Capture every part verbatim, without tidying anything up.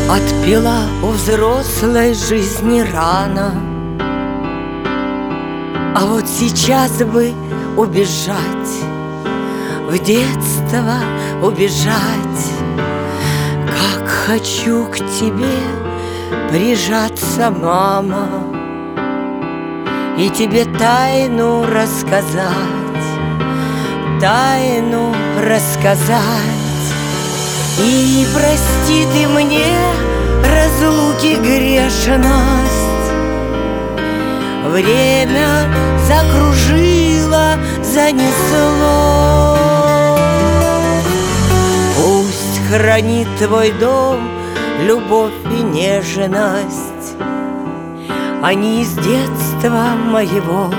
Отпила у взрослой жизни рано, а вот сейчас бы убежать, в детство убежать. Как хочу к тебе прижаться, мама, и тебе тайну рассказать, тайну рассказать. И прости ты мне разлуки грешность, время закружило, занесло. Пусть хранит твой дом любовь и нежность, они из детства моего,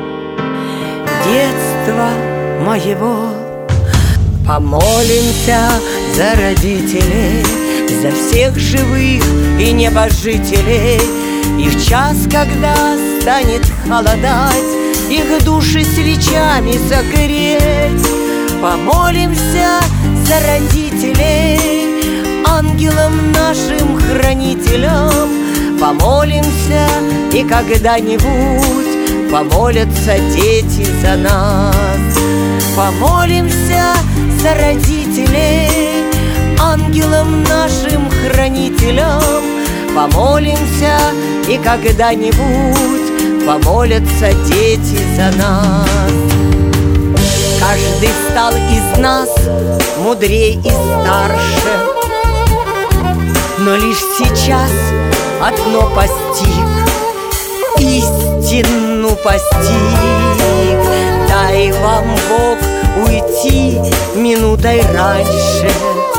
детства моего. Помолимся за родителей, за всех живых и небожителей. И в час, когда станет холодать, их души свечами согреть. Помолимся за родителей, ангелам нашим хранителям. Помолимся, и когда-нибудь помолятся дети за нас. Помолимся за родителей, ангелам нашим хранителям. Помолимся, и когда-нибудь помолятся дети за нас. Каждый стал из нас мудрей и старше, но лишь сейчас одно постиг, истину постиг. Дай вам, Бог, уйти минутой раньше.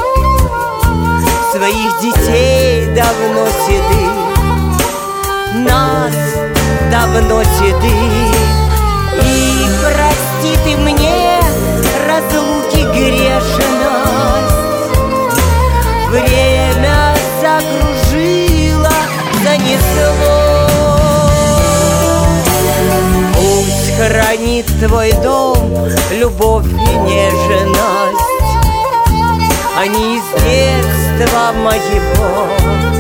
Своих детей давно седых, нас давно седых. И прости ты мне разлуки грешность, время закружило, занесло. Пусть хранит твой дом любовь и нежность, они из детства моего,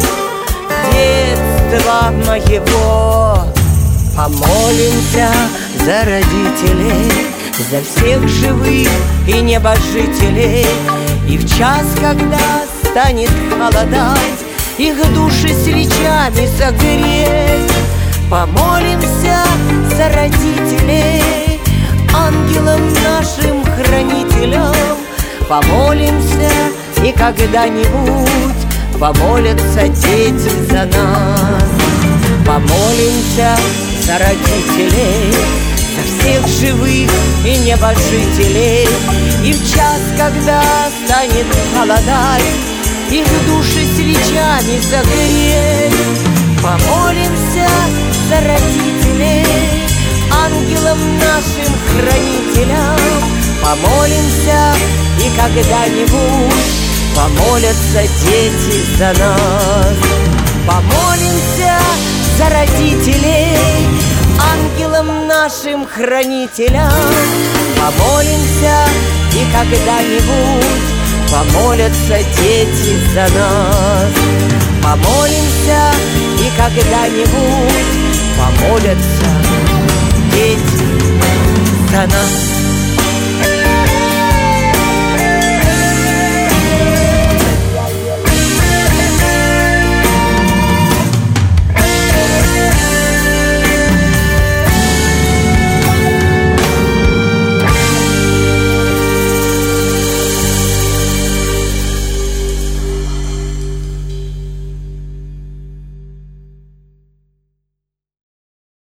детства моего. Помолимся за родителей, за всех живых и небожителей. И в час, когда станет холодать, их души свечами согреть. Помолимся за родителей, ангелам нашим хранителям. Помолимся, и когда-нибудь помолятся дети за нас. Помолимся за родителей, за всех живых и небожителей. И в час, когда станет холодать, их души свечами согреть. Помолимся за родителей, ангелам нашим хранителям. Помолимся, и когда-нибудь помолятся дети за нас. Помолимся за родителей, ангелам нашим хранителям. Помолимся, и когда-нибудь помолятся дети за нас. Помолимся, и когда-нибудь помолятся дети за нас.